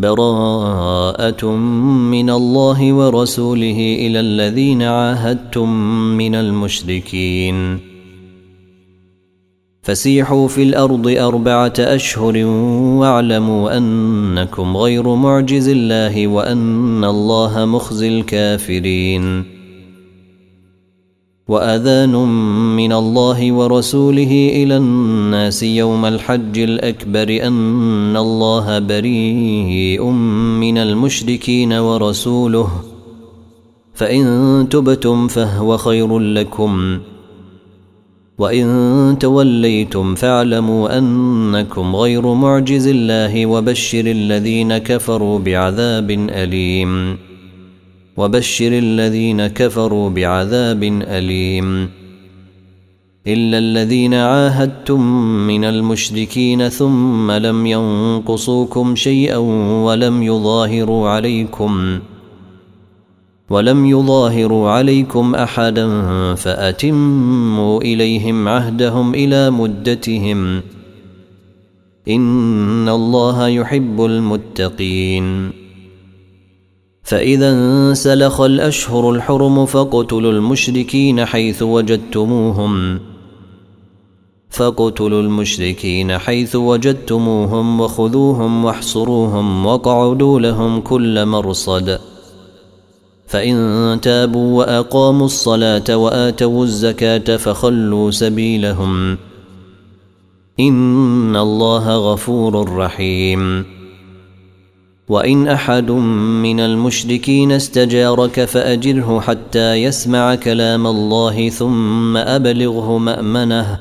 براءة من الله ورسوله إلى الذين عاهدتم من المشركين فسيحوا في الأرض 4 أشهر واعلموا أنكم غير معجز الله وأن الله مخزي الكافرين وأذان من الله ورسوله إلى الناس يوم الحج الأكبر أن الله بريء من المشركين ورسوله فإن تبتم فهو خير لكم وإن توليتم فاعلموا أنكم غير معجز الله وبشر الذين كفروا بعذاب أليم إلا الذين عاهدتم من المشركين ثم لم ينقصوكم شيئا ولم يظاهروا عليكم أحدا فأتموا إليهم عهدهم إلى مدتهم إن الله يحب المتقين فإذا انسلخ الأشهر الحرم فاقتلوا المشركين حيث وجدتموهم وخذوهم واحصروهم واقعدوا لهم كل مرصد فإن تابوا وأقاموا الصلاة وآتوا الزكاة فخلوا سبيلهم إن الله غفور رحيم وإن أحد من المشركين استجارك فأجره حتى يسمع كلام الله ثم أبلغه مأمنه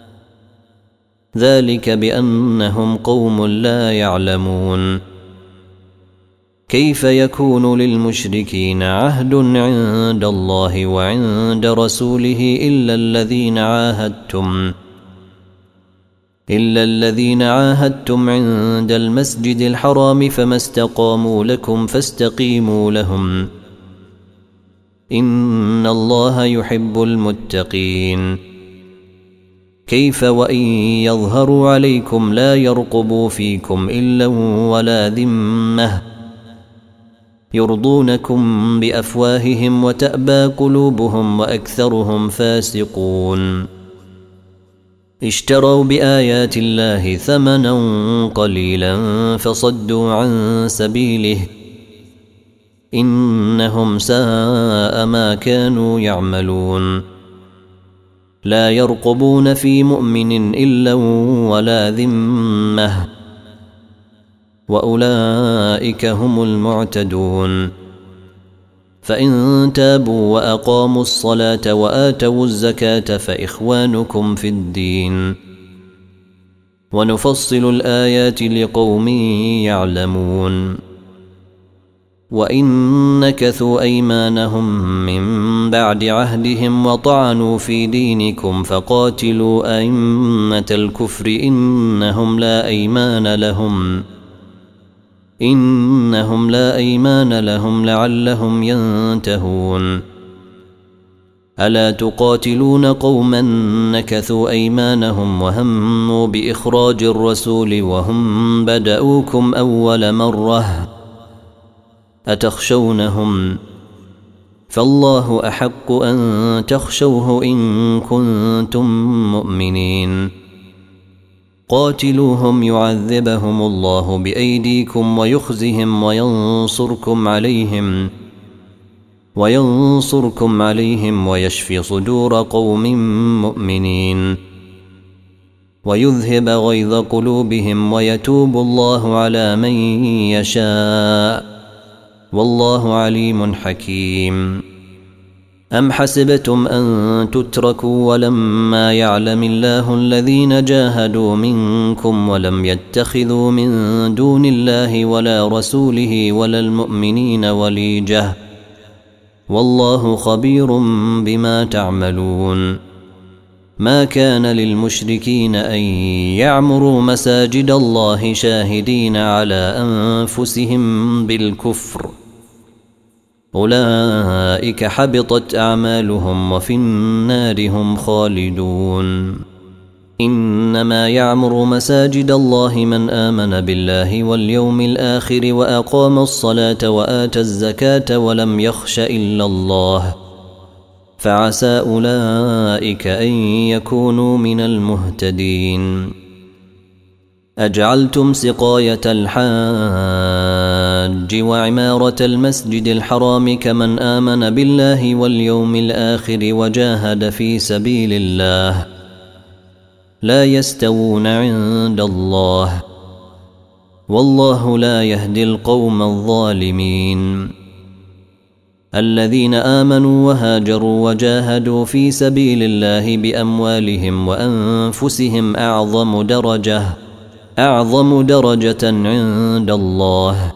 ذلك بأنهم قوم لا يعلمون كيف يكون للمشركين عهد عند الله وعند رسوله إلا الذين عاهدتم عند المسجد الحرام فما استقاموا لكم فاستقيموا لهم إن الله يحب المتقين كيف وإن يظهروا عليكم لا يرقبوا فيكم إلا ولا ذمة يرضونكم بأفواههم وتأبى قلوبهم وأكثرهم فاسقون اشتروا بآيات الله ثمنا قليلا فصدوا عن سبيله إنهم ساء ما كانوا يعملون لا يرقبون في مؤمن إلا ولا ذمة وأولئك هم المعتدون فإن تابوا وأقاموا الصلاة وآتوا الزكاة فإخوانكم في الدين ونفصل الآيات لقوم يعلمون وإن نكثوا أيمانهم من بعد عهدهم وطعنوا في دينكم فقاتلوا أئمة الكفر إنهم لا أيمان لهم لعلهم ينتهون ألا تقاتلون قوما نكثوا أيمانهم وهموا بإخراج الرسول وهم بدأوكم أول مرة أتخشونهم فالله أحق أن تخشوه إن كنتم مؤمنين قاتلوهم يعذبهم الله بأيديكم ويخزهم وينصركم عليهم ويشفي صدور قوم مؤمنين ويذهب غيظ قلوبهم ويتوب الله على من يشاء والله عليم حكيم أم حسبتم أن تتركوا ولما يعلم الله الذين جاهدوا منكم ولم يتخذوا من دون الله ولا رسوله ولا المؤمنين وليجة والله خبير بما تعملون ما كان للمشركين أن يعمروا مساجد الله شاهدين على أنفسهم بالكفر أولئك حبطت أعمالهم وفي النار هم خالدون إنما يعمر مساجد الله من آمن بالله واليوم الآخر وأقام الصلاة وآتى الزكاة ولم يخش إلا الله فعسى أولئك أن يكونوا من المهتدين. أجعلتم سقاية الحاج وعمارة المسجد الحرام كمن آمن بالله واليوم الآخر وجاهد في سبيل الله لا يستوون عند الله والله لا يهدي القوم الظالمين. الذين آمنوا وهاجروا وجاهدوا في سبيل الله بأموالهم وأنفسهم أعظم درجة عند الله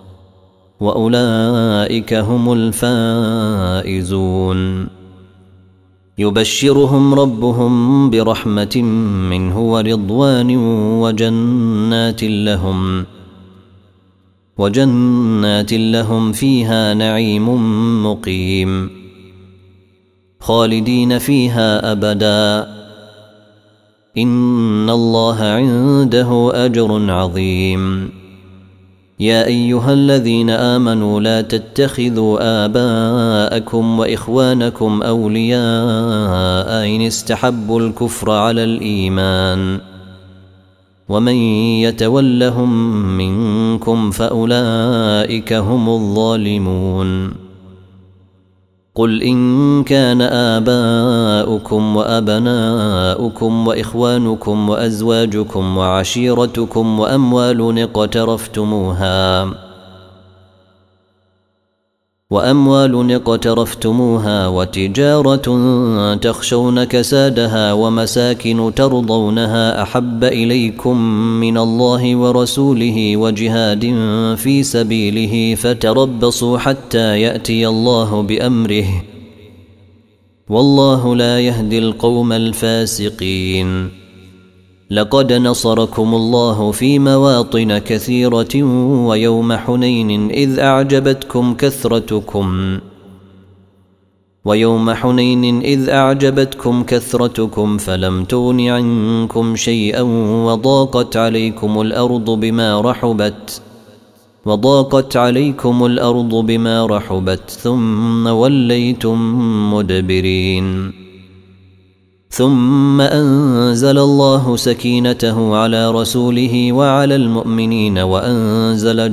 وأولئك هم الفائزون. يبشرهم ربهم برحمة منه ورضوان وجنات لهم فيها نعيم مقيم خالدين فيها أبدا إن الله عنده أجر عظيم. يا أيها الذين آمنوا لا تتخذوا آباءكم وإخوانكم أولياء إن استحبوا الكفر على الإيمان ومن يتولهم منكم فأولئك هم الظالمون. قل إن كان آباؤكم وأبناؤكم وإخوانكم وأزواجكم وعشيرتكم وأموال اقترفتموها وتجارة تخشون كسادها ومساكن ترضونها أحب إليكم من الله ورسوله وجهاد في سبيله فتربصوا حتى يأتي الله بأمره والله لا يهدي القوم الفاسقين. لقد نصركم الله في مواطن كثيرة ويوم حنين إذ أعجبتكم كثرتكم فلم تغن عنكم شيئا وضاقت عليكم الأرض بما رحبت ثم وليتم مدبرين. ثم أنزل الله سكينته على رسوله وعلى المؤمنين وأنزل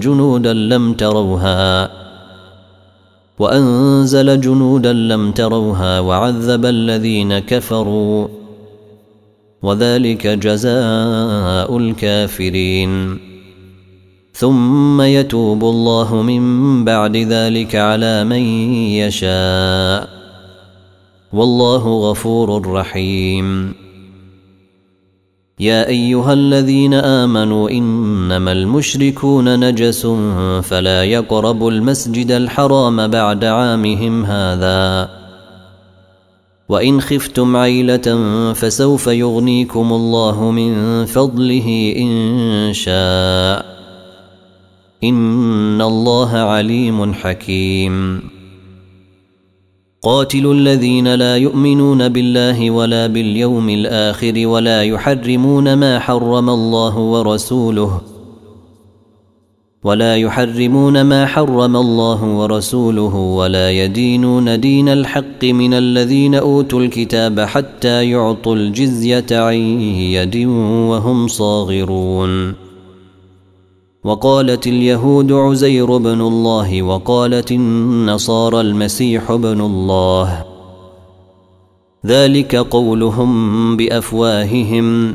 جنودا لم تروها وعذب الذين كفروا وذلك جزاء الكافرين. ثم يتوب الله من بعد ذلك على من يشاء والله غفور رحيم. يا أيها الذين آمنوا إنما المشركون نجس فلا يقربوا المسجد الحرام بعد عامهم هذا وإن خفتم عيلة فسوف يغنيكم الله من فضله إن شاء إن الله عليم حكيم. قاتلوا الذين لا يؤمنون بالله ولا باليوم الآخر ولا يحرمون ما حرم الله ورسوله ولا يدينون دين الحق من الذين أوتوا الكتاب حتى يعطوا الجزية عن يد وهم صاغرون. وقالت اليهود عزير بن الله وقالت النصارى المسيح بن الله ذلك قولهم بأفواههم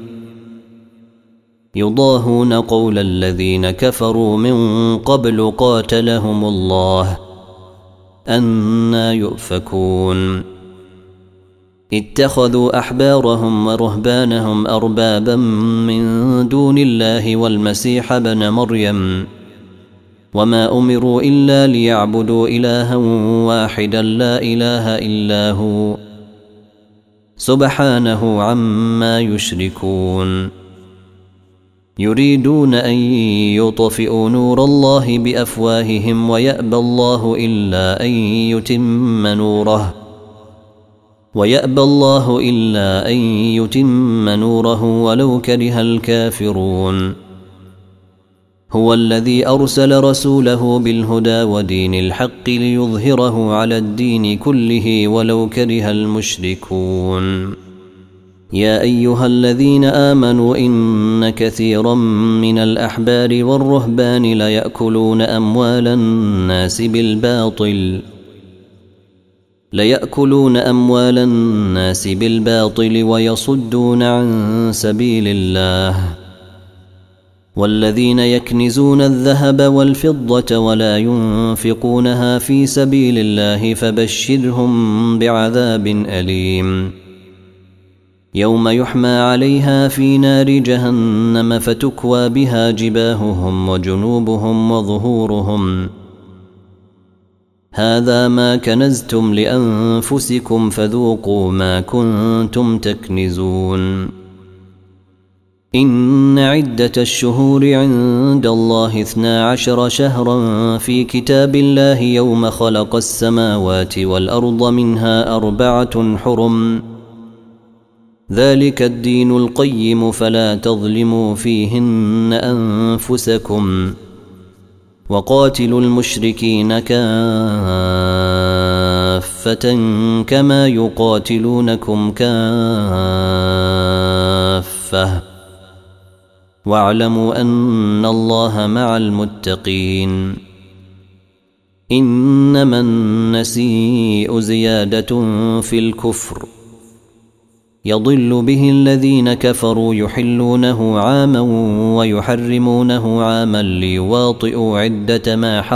يضاهون قول الذين كفروا من قبل قاتلهم الله أنى يؤفكون. اتخذوا أحبارهم ورهبانهم أربابا من دون الله والمسيح ابن مريم وما أمروا إلا ليعبدوا إلها واحدا لا إله إلا هو سبحانه عما يشركون. يريدون أن يطفئوا نور الله بأفواههم ويأبى الله إلا أن يتم نوره ويأبى الله إلا أن يتم نوره ولو كره الكافرون. هو الذي أرسل رسوله بالهدى ودين الحق ليظهره على الدين كله ولو كره المشركون. يا أيها الذين آمنوا إن كثيرا من الأحبار والرهبان ليأكلون أموال الناس بالباطل ويصدون عن سبيل الله. والذين يكنزون الذهب والفضة ولا ينفقونها في سبيل الله فبشرهم بعذاب أليم. يوم يحمى عليها في نار جهنم فتكوى بها جباههم وجنوبهم وظهورهم هذا ما كنزتم لأنفسكم فذوقوا ما كنتم تكنزون. إن عدة الشهور عند الله 12 شهرا في كتاب الله يوم خلق السماوات والأرض منها 4 حرم ذلك الدين القيم فلا تظلموا فيهن أنفسكم وقاتلوا المشركين كافة كما يقاتلونكم كافة واعلموا أن الله مع المتقين. إنما النسيء زيادة في الكفر يضل به الذين كفروا يحلونه عاما ويحرمونه عاما ليواطئوا عدة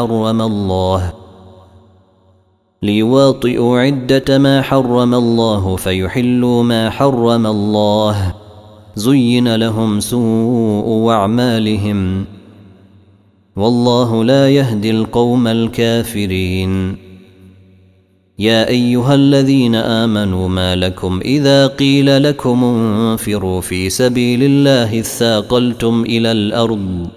ما حرم الله فيحلوا ما حرم الله زين لهم سوء أعمالهم والله لا يهدي القوم الكافرين. يا أيها الذين آمنوا ما لكم إذا قيل لكم انفروا في سبيل الله اثاقلتم إلى الأرض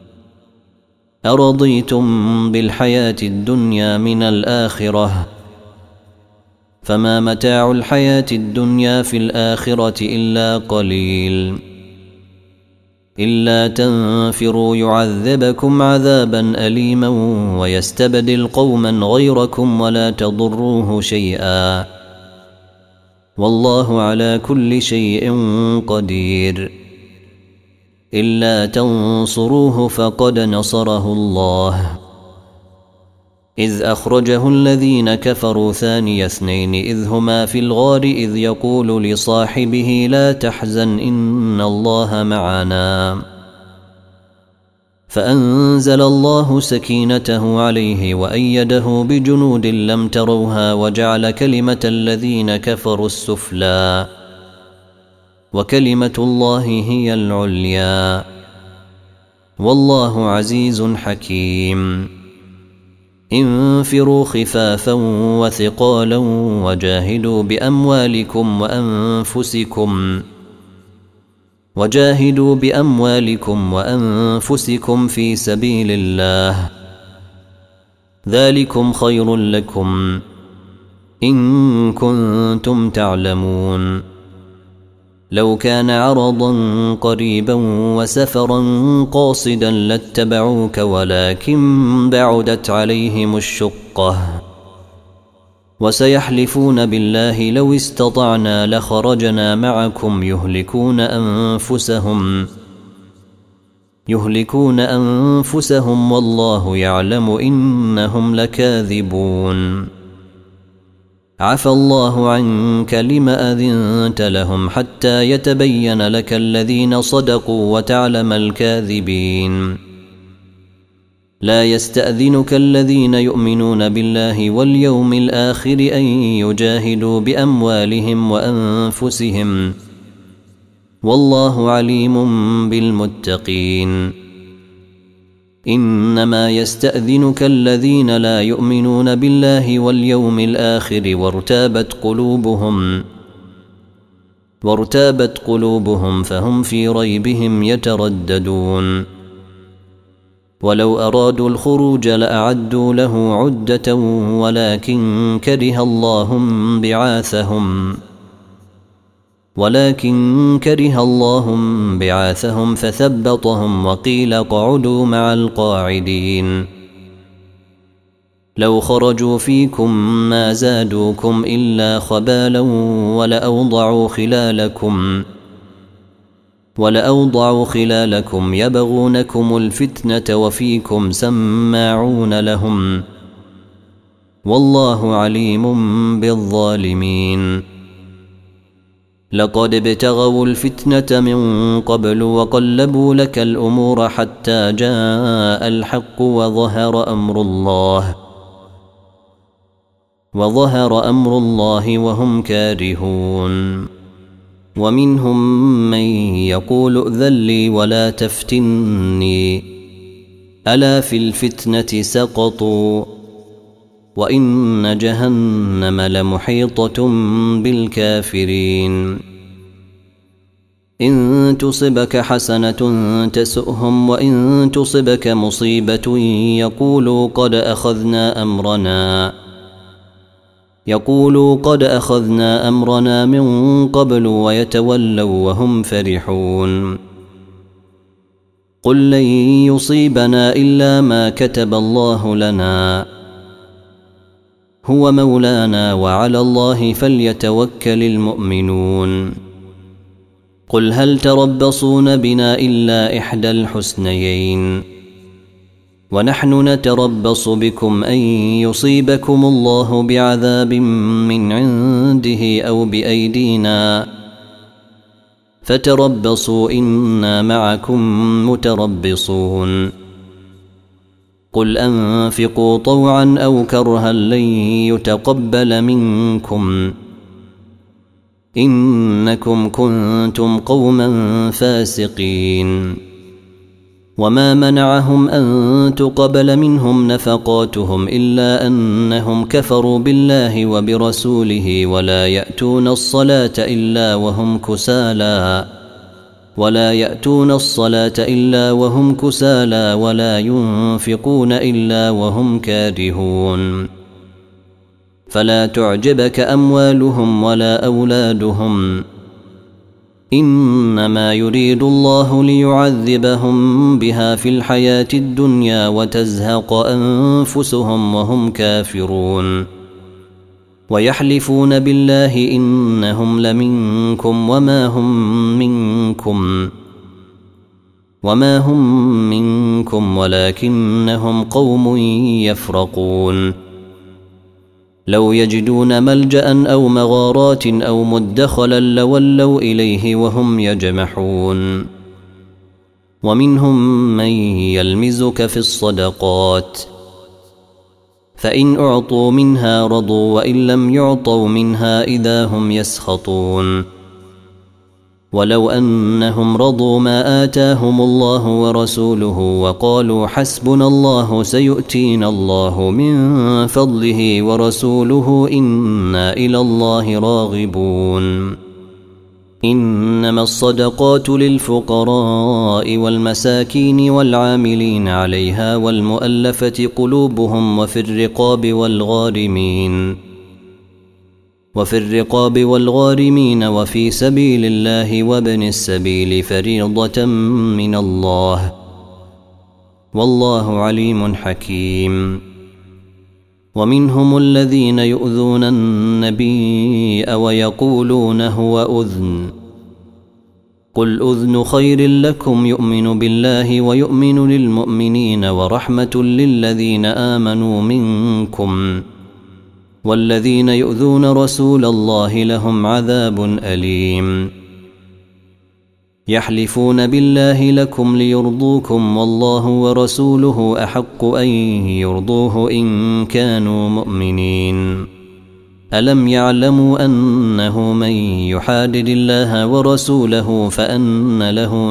أرضيتم بالحياة الدنيا من الآخرة فما متاع الحياة الدنيا في الآخرة إلا قليل. إلا تنفروا يعذبكم عذابا أليما ويستبدل قوما غيركم ولا تضروه شيئا والله على كل شيء قدير. إلا تنصروه فقد نصره الله إذ أخرجه الذين كفروا ثاني اثنين إذ هما في الغار إذ يقول لصاحبه لا تحزن إن الله معنا فأنزل الله سكينته عليه وأيده بجنود لم تروها وجعل كلمة الذين كفروا السفلى وكلمة الله هي العليا والله عزيز حكيم. انفروا خفافا وثقالا وجاهدوا بأموالكم وأنفسكم في سبيل الله ذلكم خير لكم إن كنتم تعلمون. لو كان عرضا قريبا وسفرا قاصدا لاتبعوك ولكن بعدت عليهم الشقة وسيحلفون بالله لو استطعنا لخرجنا معكم يهلكون أنفسهم والله يعلم إنهم لكاذبون. عفى الله عنك لم أذنت لهم حتى يتبين لك الذين صدقوا وتعلم الكاذبين. لا يستأذنك الذين يؤمنون بالله واليوم الآخر أن يجاهدوا بأموالهم وأنفسهم والله عليم بالمتقين. إنما يستأذنك الذين لا يؤمنون بالله واليوم الآخر وارتابت قلوبهم فهم في ريبهم يترددون. ولو أرادوا الخروج لأعدوا له عدة ولكن كره الله بعاثهم فثبطهم وقيل اقعدوا مع القاعدين. لو خرجوا فيكم ما زادوكم إلا خبالا ولأوضعوا خلالكم يبغونكم الفتنة وفيكم سماعون لهم والله عليم بالظالمين. لقد ابتغوا الفتنة من قبل وقلبوا لك الأمور حتى جاء الحق وظهر أمر الله وهم كارهون. ومنهم من يقول ائذن لي ولا تفتني ألا في الفتنة سقطوا وإن جهنم لمحيطة بالكافرين. إن تصبك حسنة تسؤهم وإن تصبك مصيبة يقولوا قد أخذنا أمرنا من قبل ويتولوا وهم فرحون. قل لن يصيبنا إلا ما كتب الله لنا هو مولانا وعلى الله فليتوكل المؤمنون. قل هل تربصون بنا إلا إحدى الحسنيين ونحن نتربص بكم أن يصيبكم الله بعذاب من عنده أو بأيدينا فتربصوا إنا معكم متربصون. قل أنفقوا طوعا أو كرها لن يتقبل منكم إنكم كنتم قوما فاسقين. وما منعهم أن تقبل منهم نفقاتهم إلا أنهم كفروا بالله وبرسوله ولا يأتون الصلاة إلا وهم كسالى ولا ينفقون إلا وهم كارهون. فلا تعجبك أموالهم ولا أولادهم إنما يريد الله ليعذبهم بها في الحياة الدنيا وتزهق أنفسهم وهم كافرون. ويحلفون بالله إنهم لمنكم وما هم منكم ولكنهم قوم يفرقون. لو يجدون ملجأ أو مغارات أو مدخلا لولوا إليه وهم يجمحون. ومنهم من يلمزك في الصدقات فإن أعطوا منها رضوا وإن لم يعطوا منها إذا هم يسخطون. ولو أنهم رضوا ما آتاهم الله ورسوله وقالوا حسبنا الله سيؤتينا الله من فضله ورسوله إنا إلى الله راغبون. إنما الصدقات للفقراء والمساكين والعاملين عليها والمؤلفة قلوبهم وفي الرقاب والغارمين وفي سبيل الله وابن السبيل فريضة من الله والله عليم حكيم. ومنهم الذين يؤذون النبي ويقولون هو أذن قل أذن خير لكم يؤمن بالله ويؤمن للمؤمنين ورحمة للذين آمنوا منكم والذين يؤذون رسول الله لهم عذاب أليم. يحلفون بالله لكم ليرضوكم والله ورسوله أحق أن يرضوه إن كانوا مؤمنين. ألم يعلموا أنه من يحادد الله ورسوله فأن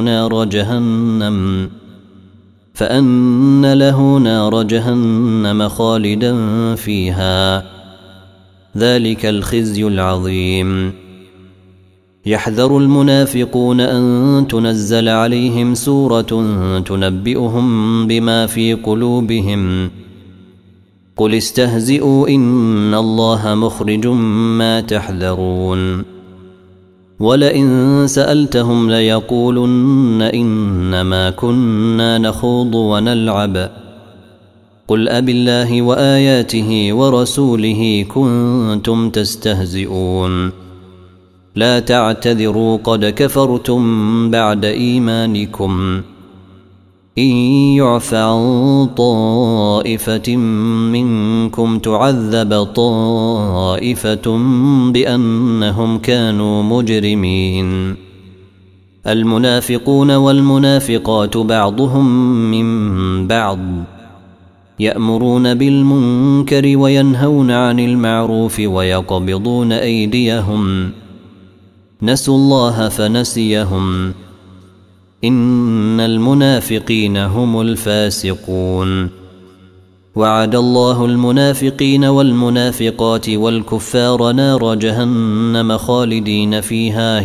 له نار جهنم خالدا فيها ذلك الخزي العظيم. يحذر المنافقون أن تنزل عليهم سورة تنبئهم بما في قلوبهم قل استهزئوا إن الله مخرج ما تحذرون ولئن سألتهم ليقولن إنما كنا نخوض ونلعب قل أبالله وآياته ورسوله كنتم تستهزئون لا تعتذروا قد كفرتم بعد إيمانكم إن يعف عن طائفة منكم تعذب طائفة بأنهم كانوا مجرمين المنافقون والمنافقات بعضهم من بعض يأمرون بالمنكر وينهون عن المعروف ويقبضون أيديهم نسوا الله فنسيهم إن المنافقين هم الفاسقون وعد الله المنافقين والمنافقات والكفار نار جهنم خالدين فيها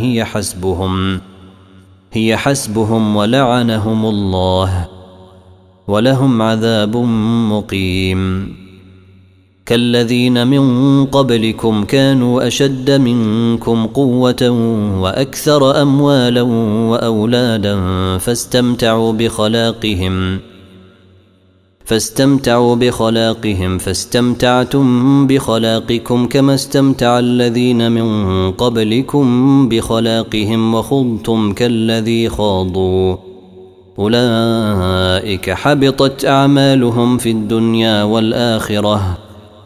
هي حسبهم ولعنهم الله ولهم عذاب مقيم كالذين من قبلكم كانوا أشد منكم قوة وأكثر أموالا وأولادا فاستمتعوا بخلاقهم فاستمتعتم بخلاقكم كما استمتع الذين من قبلكم بخلاقهم وخضتم كالذي خاضوا أولئك حبطت أعمالهم في الدنيا والآخرة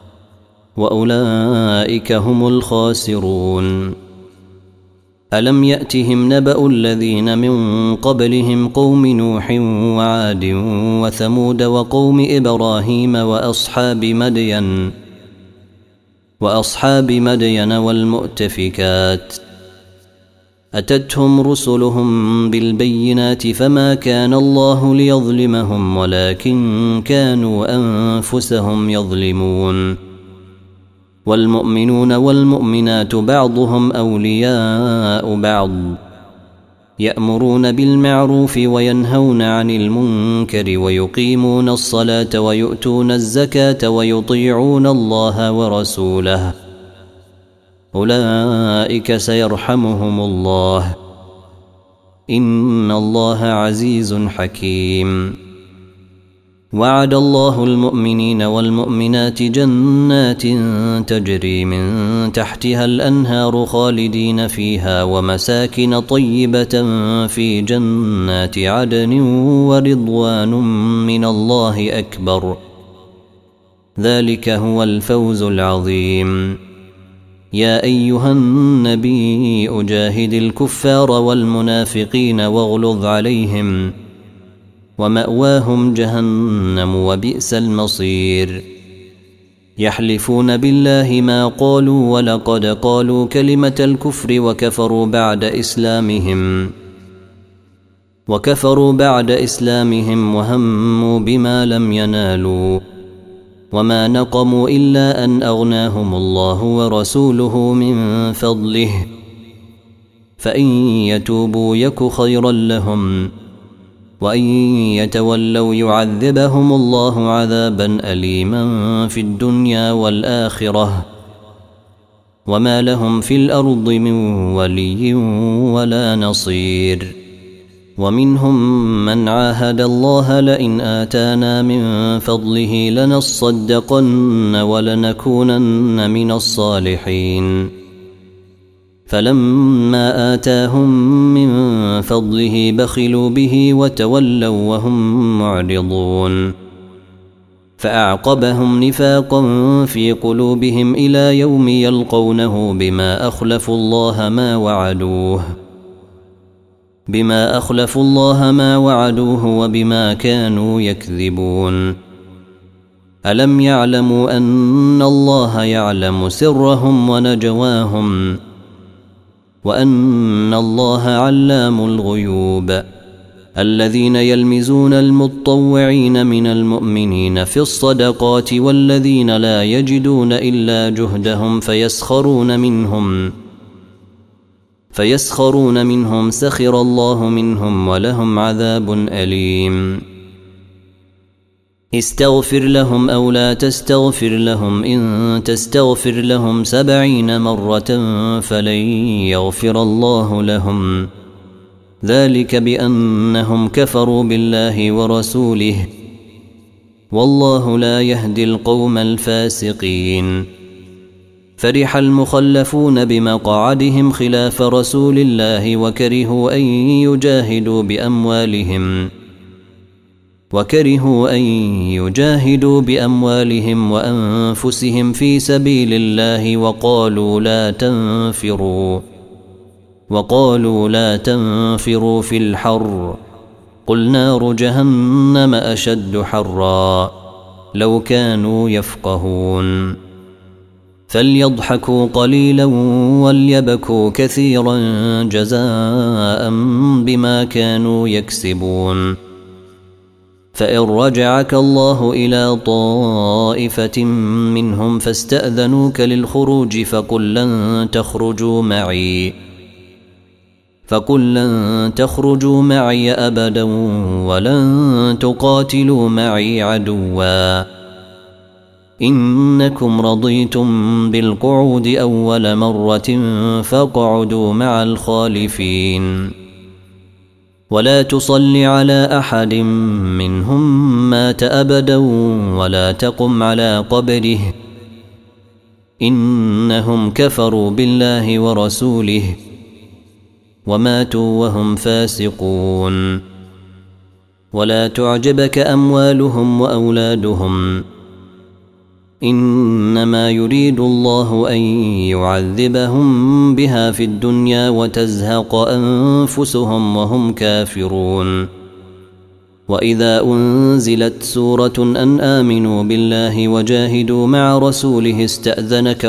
وأولئك هم الخاسرون ألم يأتهم نبأ الذين من قبلهم قوم نوح وعاد وثمود وقوم إبراهيم وأصحاب مدين والمؤتفكات أتتهم رسلهم بالبينات فما كان الله ليظلمهم ولكن كانوا أنفسهم يظلمون والمؤمنون والمؤمنات بعضهم أولياء بعض يأمرون بالمعروف وينهون عن المنكر ويقيمون الصلاة ويؤتون الزكاة ويطيعون الله ورسوله أولئك سيرحمهم الله إن الله عزيز حكيم وعد الله المؤمنين والمؤمنات جنات تجري من تحتها الأنهار خالدين فيها ومساكن طيبة في جنات عدن ورضوان من الله أكبر ذلك هو الفوز العظيم يا أيها النبي أجاهد الكفار والمنافقين واغلظ عليهم ومأواهم جهنم وبئس المصير يحلفون بالله ما قالوا ولقد قالوا كلمة الكفر وكفروا بعد إسلامهم وهموا بما لم ينالوا وما نقموا إلا أن أغناهم الله ورسوله من فضله فإن يتوبوا يك خيرا لهم وإن يتولوا يعذبهم الله عذابا أليما في الدنيا والآخرة وما لهم في الأرض من ولي ولا نصير ومنهم من عاهد الله لئن آتانا من فضله لنصدقن ولنكونن من الصالحين فلما آتاهم من فضله بخلوا به وتولوا وهم معرضون فأعقبهم نفاقا في قلوبهم إلى يوم يلقونه بما أخلفوا الله ما وعدوه وبما كانوا يكذبون ألم يعلموا أن الله يعلم سرهم ونجواهم وأن الله علام الغيوب الذين يلمزون المتطوعين من المؤمنين في الصدقات والذين لا يجدون إلا جهدهم فيسخرون منهم فيسخرون منهم سخر الله منهم ولهم عذاب أليم. استغفر لهم أو لا تستغفر لهم إن تستغفر لهم 70 مرة فلن يغفر الله لهم، ذلك بأنهم كفروا بالله ورسوله، والله لا يهدي القوم الفاسقين. فرح المخلفون بمقعدهم خلاف رسول الله وكرهوا أن يجاهدوا بأموالهم وأنفسهم في سبيل الله وقالوا لا تنفروا في الحر، قل نار جهنم أشد حرا، لو كانوا يفقهون. فليضحكوا قليلا وليبكوا كثيرا جزاء بما كانوا يكسبون. فإن رجعك الله إلى طائفة منهم فاستأذنوك للخروج فقل لن تخرجوا معي أبدا ولن تقاتلوا معي عدوا، إنكم رضيتم بالقعود أول مرة فاقعدوا مع الخالفين. ولا تصل على أحد منهم مات أبدا ولا تقم على قبره، إنهم كفروا بالله ورسوله وماتوا وهم فاسقون. ولا تعجبك أموالهم وأولادهم، إنما يريد الله أن يعذبهم بها في الدنيا وتزهق أنفسهم وهم كافرون. وإذا أنزلت سورة أن آمنوا بالله وجاهدوا مع رسوله استأذنك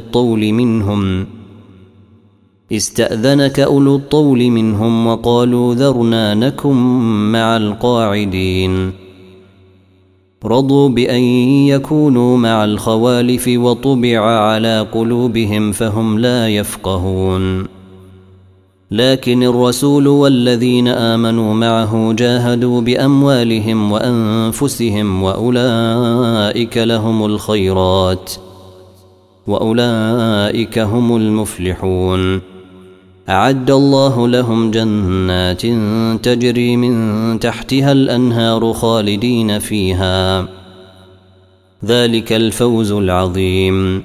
أولو الطول منهم وقالوا ذرنا نكن مع القاعدين. رضوا بأن يكونوا مع الخوالف وطبع على قلوبهم فهم لا يفقهون. لكن الرسول والذين آمنوا معه جاهدوا بأموالهم وأنفسهم وأولئك لهم الخيرات وأولئك هم المفلحون. أعد الله لهم جنات تجري من تحتها الأنهار خالدين فيها، ذلك الفوز العظيم.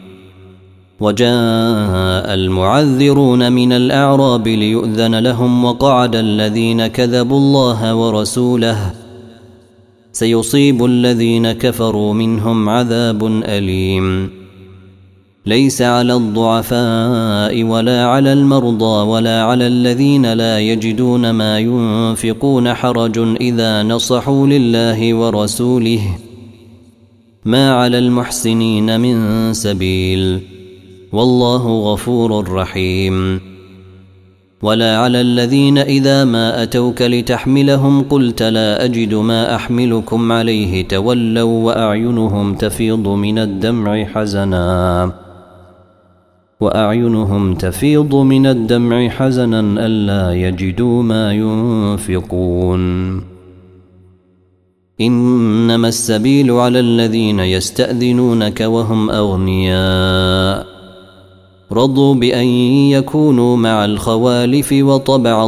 وجاء المعذرون من الأعراب ليؤذن لهم وقعد الذين كذبوا الله ورسوله، سيصيب الذين كفروا منهم عذاب أليم. ليس على الضعفاء ولا على المرضى ولا على الذين لا يجدون ما ينفقون حرج إذا نصحوا لله ورسوله، ما على المحسنين من سبيل، والله غفور رحيم. ولا على الذين إذا ما أتوك لتحملهم قلت لا أجد ما أحملكم عليه تولوا وأعينهم تفيض من الدمع حزنا ألا يجدوا ما ينفقون. إنما السبيل على الذين يستأذنونك وهم أغنياء، رضوا بأن يكونوا مع الخوالف وطبع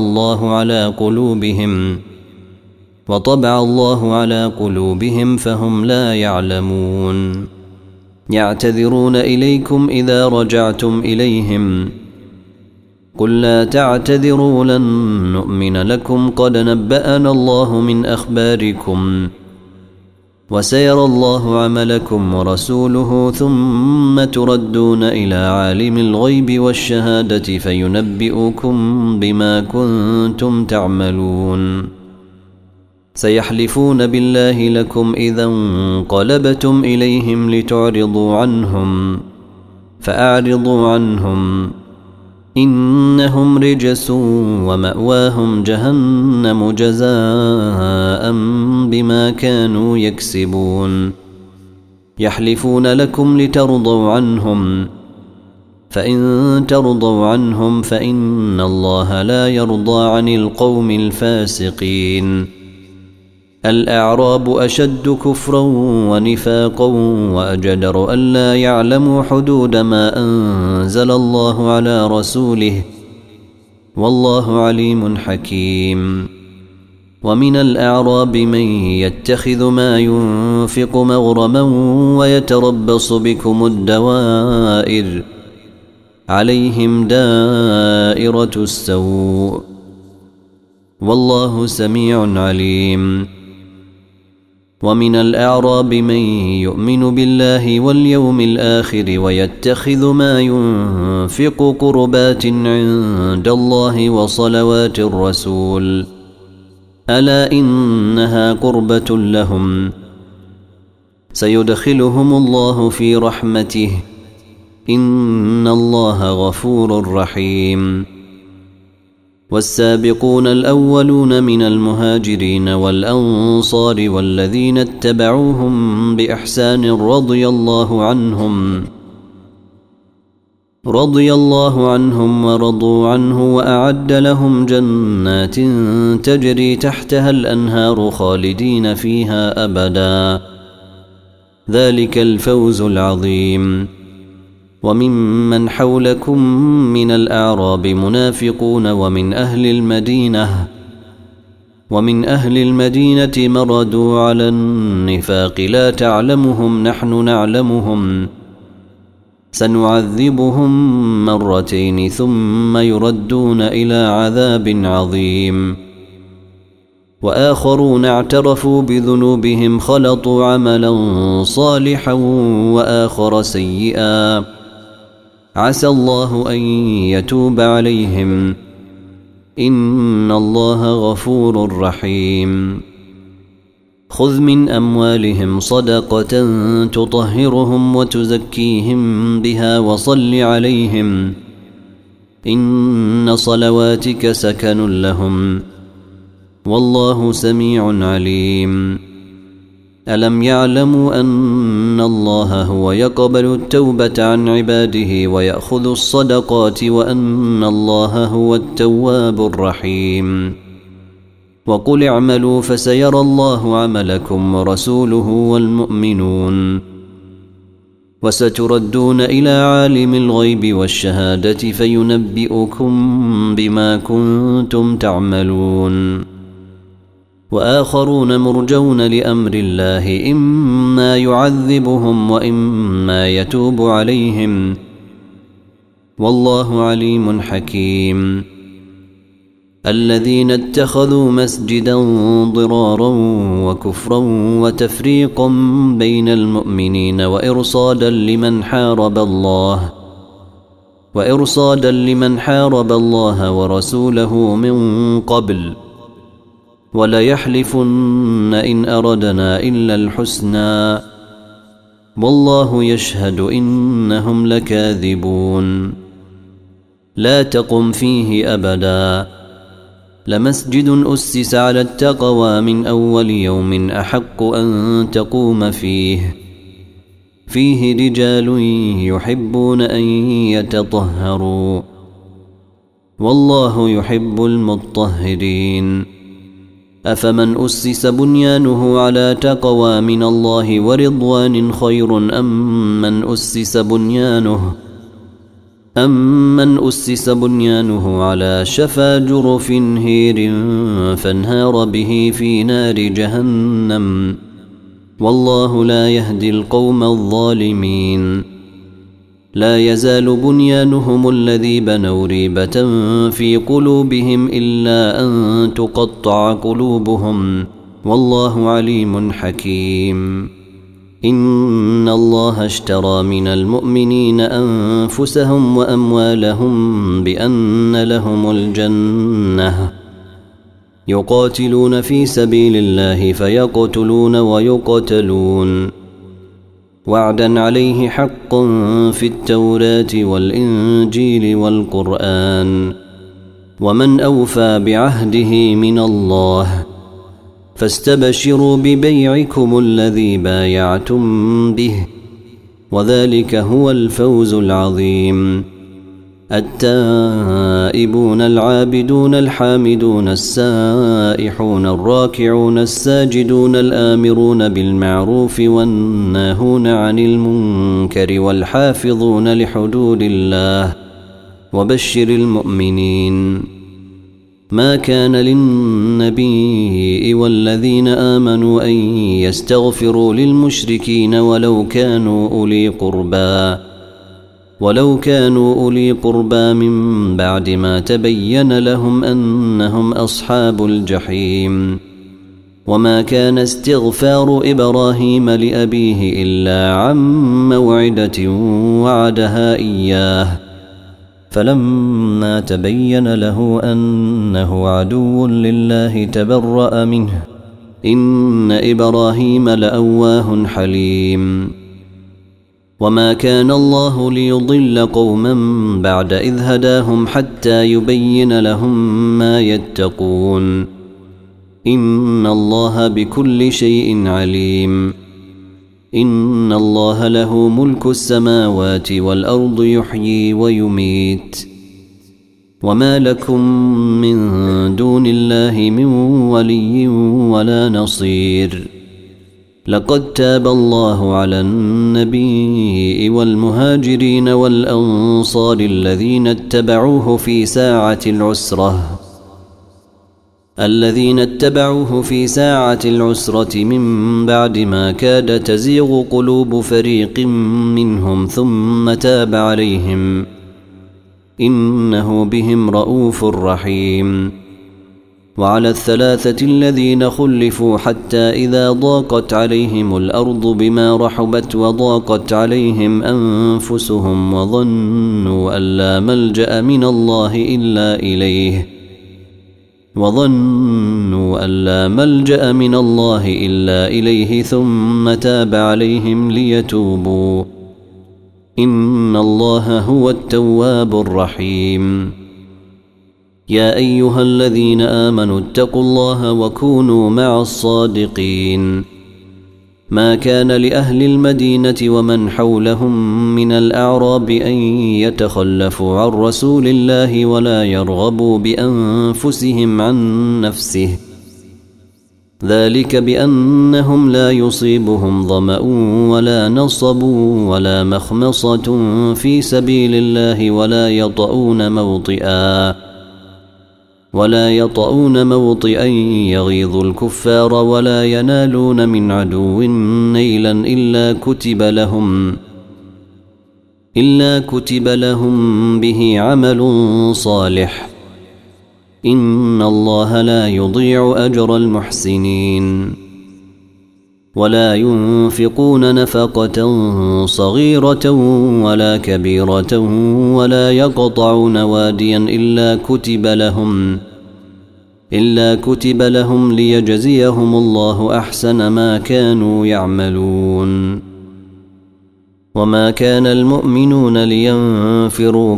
الله على قلوبهم فهم لا يعلمون. يعتذرون إليكم إذا رجعتم إليهم، قل لا تعتذروا لن نؤمن لكم قد نبأنا الله من أخباركم، وسيرى الله عملكم ورسوله ثم تردون إلى عالم الغيب والشهادة فينبئكم بما كنتم تعملون. سيحلفون بالله لكم إذا انقلبتم إليهم لتعرضوا عنهم فأعرضوا عنهم، إنهم رجس ومأواهم جهنم جزاء بما كانوا يكسبون. يحلفون لكم لترضوا عنهم، فإن ترضوا عنهم فإن الله لا يرضى عن القوم الفاسقين. الأعراب أشد كفرا ونفاقا وأجدر ألا يعلموا حدود ما أنزل الله على رسوله، والله عليم حكيم. ومن الأعراب من يتخذ ما ينفق مغرما ويتربص بكم الدوائر، عليهم دائرة السوء، والله سميع عليم. ومن الأعراب من يؤمن بالله واليوم الآخر ويتخذ ما ينفق قربات عند الله وصلوات الرسول، ألا إنها قربة لهم، سيدخلهم الله في رحمته، إن الله غفور رحيم. والسابقون الأولون من المهاجرين والأنصار والذين اتبعوهم بإحسان رضي الله عنهم ورضوا عنه وأعد لهم جنات تجري تحتها الأنهار خالدين فيها أبدا، ذلك الفوز العظيم. وممن حولكم من الأعراب منافقون ومن أهل المدينة مردوا على النفاق لا تعلمهم نحن نعلمهم، سنعذبهم مرتين ثم يردون إلى عذاب عظيم. وآخرون اعترفوا بذنوبهم خلطوا عملا صالحا وآخر سيئا، عسى الله أن يتوب عليهم، إن الله غفور رحيم. خذ من أموالهم صدقة تطهرهم وتزكيهم بها وصل عليهم، إن صلواتك سكن لهم، والله سميع عليم. ألم يعلموا أن الله هو يقبل التوبة عن عباده ويأخذ الصدقات وأن الله هو التواب الرحيم. وقل اعملوا فسيرى الله عملكم ورسوله والمؤمنون، وستردون إلى عالم الغيب والشهادة فينبئكم بما كنتم تعملون. وآخرون مرجون لأمر الله، إما يعذبهم وإما يتوب عليهم، والله عليم حكيم. الذين اتخذوا مسجدا ضرارا وكفرا وتفريقا بين المؤمنين وإرصادا لمن حارب الله ورسوله من قبل، وليحلفن إن أردنا إلا الحسنى، والله يشهد إنهم لكاذبون. لا تقم فيه أبدا، لمسجد أسس على التقوى من أول يوم أحق أن تقوم فيه رجال يحبون أن يتطهروا، والله يحب المطهرين. أفمن أسس بنيانه على تقوى من الله ورضوان خير أم من أسس بنيانه على شفا جرف هير فانهار به في نار جهنم، والله لا يهدي القوم الظالمين. لا يزال بنيانهم الذي بنوا ريبة في قلوبهم إلا أن تقطع قلوبهم، والله عليم حكيم. إن الله اشترى من المؤمنين أنفسهم وأموالهم بأن لهم الجنة، يقاتلون في سبيل الله فيقتلون ويقتلون، وعدا عليه حقا في التوراة والإنجيل والقرآن، ومن أوفى بعهده من الله، فاستبشروا ببيعكم الذي بايعتم به، وذلك هو الفوز العظيم. التائبون العابدون الحامدون السائحون الراكعون الساجدون الآمرون بالمعروف والناهون عن المنكر والحافظون لحدود الله وبشر المؤمنين. ما كان للنبي والذين آمنوا أن يستغفروا للمشركين ولو كانوا أولي قربى من بعد ما تبين لهم أنهم أصحاب الجحيم. وما كان استغفار إبراهيم لأبيه إلا عن موعدة وعدها إياه، فلما تبين له أنه عدو لله تبرأ منه، إن إبراهيم لأواه حليم. وما كان الله ليضل قوما بعد إذ هداهم حتى يبين لهم ما يتقون، إن الله بكل شيء عليم. إن الله له ملك السماوات والأرض يحيي ويميت. وما لكم من دون الله من ولي ولا نصير. لقد تاب الله على النبي والمهاجرين والأنصار الذين اتبعوه في ساعة العسرة من بعد ما كاد تزيغ قلوب فريق منهم ثم تاب عليهم، إنه بهم رؤوف رحيم. وعلى الثلاثة الذين خلفوا حتى إذا ضاقت عليهم الأرض بما رحبت وضاقت عليهم أنفسهم وظنوا أن لا ملجأ من الله إلا إليه ثم تاب عليهم ليتوبوا، إن الله هو التواب الرحيم. يا أيها الذين آمنوا اتقوا الله وكونوا مع الصادقين. ما كان لأهل المدينة ومن حولهم من الأعراب أن يتخلفوا عن رسول الله ولا يرغبوا بأنفسهم عن نفسه، ذلك بأنهم لا يصيبهم ظمأ ولا نصب ولا مخمصة في سبيل الله ولا يطؤون موطئا يغيظ الكفار ولا ينالون من عدو نيلا إلا كتب لهم به عمل صالح، إن الله لا يضيع أجر المحسنين. ولا ينفقون نفقة صغيرة ولا كبيرة ولا يقطعون واديا إلا كتب لهم ليجزيهم الله أحسن ما كانوا يعملون. وما كان المؤمنون لينفروا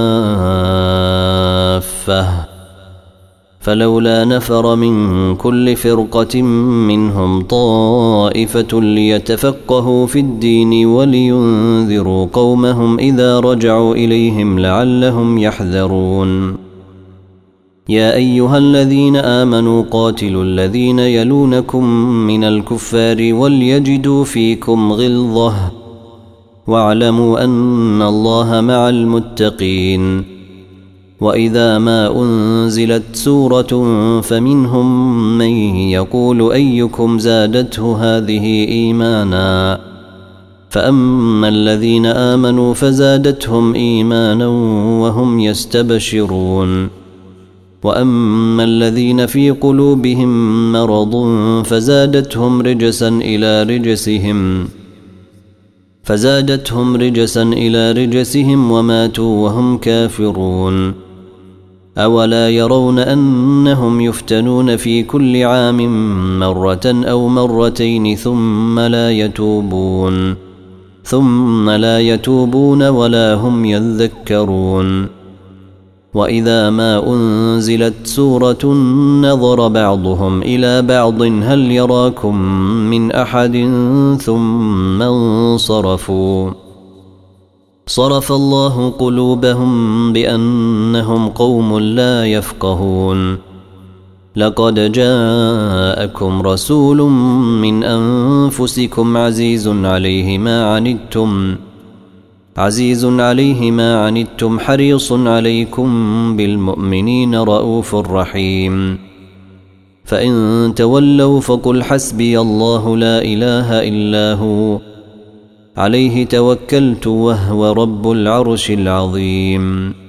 كافة، فلولا نفر من كل فرقة منهم طائفة ليتفقهوا في الدين ولينذروا قومهم إذا رجعوا إليهم لعلهم يحذرون. يا أيها الذين آمنوا قاتلوا الذين يلونكم من الكفار وليجدوا فيكم غلظة واعلموا أن الله مع المتقين. وإذا ما أنزلت سورة فمنهم من يقول أيكم زادته هذه إيمانا، فأما الذين آمنوا فزادتهم إيمانا وهم يستبشرون، وأما الذين في قلوبهم مرض فزادتهم رجسا إلى رجسهم وماتوا وهم كافرون. أولا يرون أنهم يفتنون في كل عام مرة أو مرتين ثم لا يتوبون ولا هم يذكرون. وإذا ما أنزلت سورة نظر بعضهم إلى بعض هل يراكم من أحد ثم انصرفوا صرف الله قلوبهم بأنهم قوم لا يفقهون لقد جاءكم رسول من أنفسكم عزيز عليه ما عنتم حريص عليكم بالمؤمنين رؤوف رحيم فإن تولوا فقل حسبي الله لا إله إلا هو عليه توكلت وهو رب العرش العظيم